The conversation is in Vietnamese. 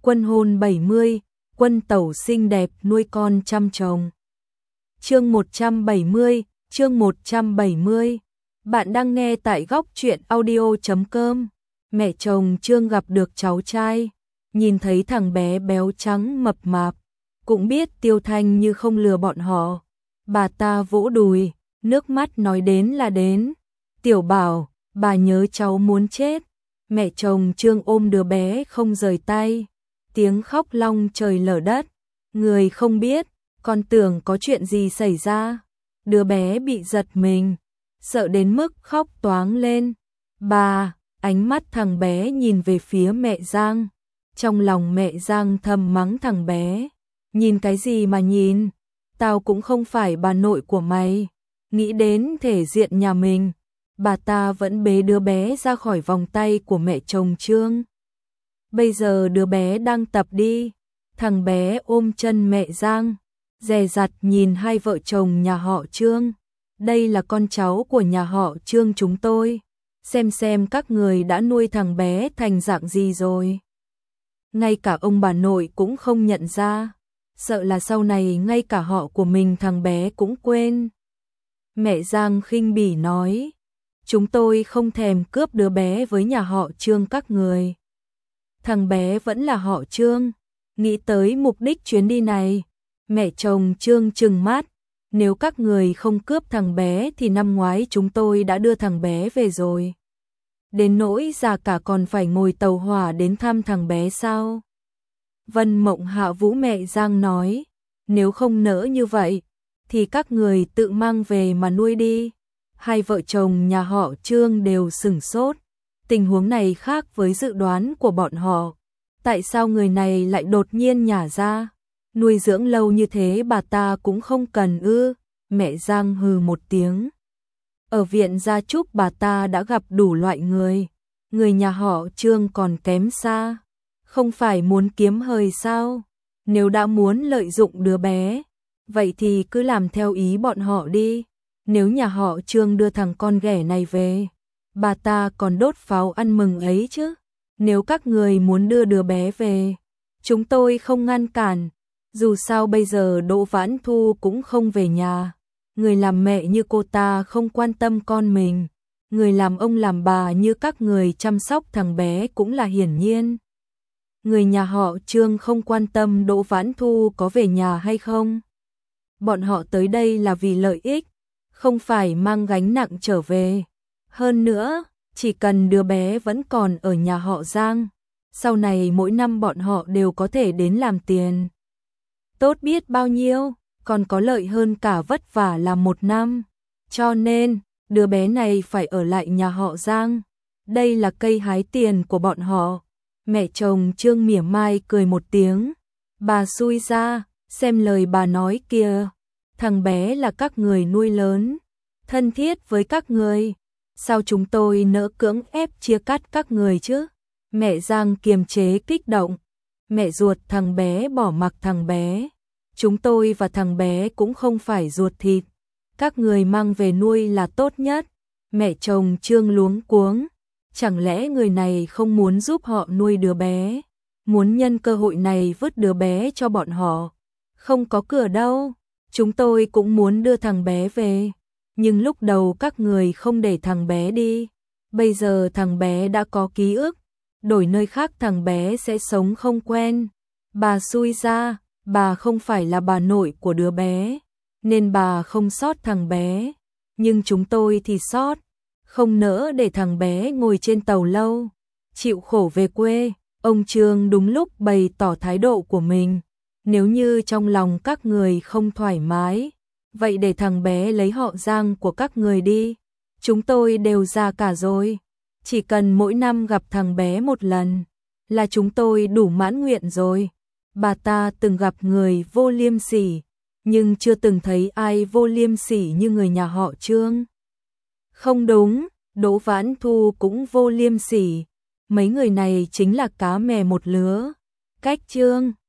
Quân hôn 70, quân tẩu xinh đẹp nuôi con chăm chồng. Chương 170, chương 170. Bạn đang nghe tại góc truyện audio.com. Mẹ chồng Trương gặp được cháu trai, nhìn thấy thằng bé béo trắng mập mạp, cũng biết Tiêu Thanh Như không lừa bọn họ. Bà ta vỗ đùi, nước mắt nói đến là đến. Tiểu Bảo, bà nhớ cháu muốn chết. Mẹ chồng Trương ôm đứa bé không rời tay, tiếng khóc long trời lở đất. Người không biết, còn tưởng có chuyện gì xảy ra. Đứa bé bị giật mình, sợ đến mức khóc toáng lên. Bà, ánh mắt thằng bé nhìn về phía mẹ Giang. Trong lòng mẹ Giang thầm mắng thằng bé. Nhìn cái gì mà nhìn, tao cũng không phải bà nội của mày. Nghĩ đến thể diện nhà mình, bà ta vẫn bế đứa bé ra khỏi vòng tay của mẹ chồng Trương. Bây giờ đứa bé đang tập đi, thằng bé ôm chân mẹ Giang, dè dặt nhìn hai vợ chồng nhà họ Trương. Đây là con cháu của nhà họ Trương chúng tôi, xem các người đã nuôi thằng bé thành dạng gì rồi. Ngay cả ông bà nội cũng không nhận ra, sợ là sau này ngay cả họ của mình thằng bé cũng quên. Mẹ Giang khinh bỉ nói, chúng tôi không thèm cướp đứa bé với nhà họ Trương các người. Thằng bé vẫn là họ Trương. Nghĩ tới mục đích chuyến đi này, mẹ chồng Trương trừng mắt, nếu các người không cướp thằng bé thì năm ngoái chúng tôi đã đưa thằng bé về rồi. Đến nỗi già cả còn phải ngồi tàu hỏa đến thăm thằng bé sao? Vân Mộng hạ vũ mẹ Giang nói, nếu không nỡ như vậy, thì các người tự mang về mà nuôi đi. Hai vợ chồng nhà họ Trương đều sửng sốt, tình huống này khác với dự đoán của bọn họ. Tại sao người này lại đột nhiên nhả ra? Nuôi dưỡng lâu như thế bà ta cũng không cần ư? Mẹ Giang hừ một tiếng. Ở viện gia trúc bà ta đã gặp đủ loại người nhà họ Trương còn kém xa. Không phải muốn kiếm hời sao? Nếu đã muốn lợi dụng đứa bé, vậy thì cứ làm theo ý bọn họ đi. Nếu nhà họ Trương đưa thằng con ghẻ này về, bà ta còn đốt pháo ăn mừng ấy chứ. Nếu các người muốn đưa đứa bé về, chúng tôi không ngăn cản. Dù sao bây giờ Đỗ Vãn Thu cũng không về nhà. Người làm mẹ như cô ta không quan tâm con mình. Người làm ông làm bà như các người chăm sóc thằng bé cũng là hiển nhiên. Người nhà họ Trương không quan tâm Đỗ Vãn Thu có về nhà hay không. Bọn họ tới đây là vì lợi ích, không phải mang gánh nặng trở về. Hơn nữa, chỉ cần đứa bé vẫn còn ở nhà họ Giang, sau này mỗi năm bọn họ đều có thể đến làm tiền. Tốt biết bao nhiêu, còn có lợi hơn cả vất vả làm một năm. Cho nên, đứa bé này phải ở lại nhà họ Giang. Đây là cây hái tiền của bọn họ. Mẹ chồng Trương mỉa mai cười một tiếng. Bà xui ra, xem lời bà nói kìa. Thằng bé là các người nuôi lớn, thân thiết với các người. Sao chúng tôi nỡ cưỡng ép chia cắt các người chứ? Mẹ Giang kiềm chế kích động. Mẹ ruột thằng bé bỏ mặc thằng bé. Chúng tôi và thằng bé cũng không phải ruột thịt. Các người mang về nuôi là tốt nhất. Mẹ chồng Trương luống cuống. Chẳng lẽ người này không muốn giúp họ nuôi đứa bé? Muốn nhân cơ hội này vứt đứa bé cho bọn họ? Không có cửa đâu. Chúng tôi cũng muốn đưa thằng bé về. Nhưng lúc đầu các người không để thằng bé đi. Bây giờ thằng bé đã có ký ức. Đổi nơi khác thằng bé sẽ sống không quen. Bà xui ra, bà không phải là bà nội của đứa bé, nên bà không sót thằng bé. Nhưng chúng tôi thì sót. Không nỡ để thằng bé ngồi trên tàu lâu, chịu khổ về quê. Ông Trương đúng lúc bày tỏ thái độ của mình. Nếu như trong lòng các người không thoải mái, vậy để thằng bé lấy họ Giang của các người đi. Chúng tôi đều già cả rồi. Chỉ cần mỗi năm gặp thằng bé một lần là chúng tôi đủ mãn nguyện rồi. Bà ta từng gặp người vô liêm sỉ, nhưng chưa từng thấy ai vô liêm sỉ như người nhà họ Trương. Không đúng, Đỗ Vãn Thu cũng vô liêm sỉ. Mấy người này chính là cá mè một lứa. Cách Trương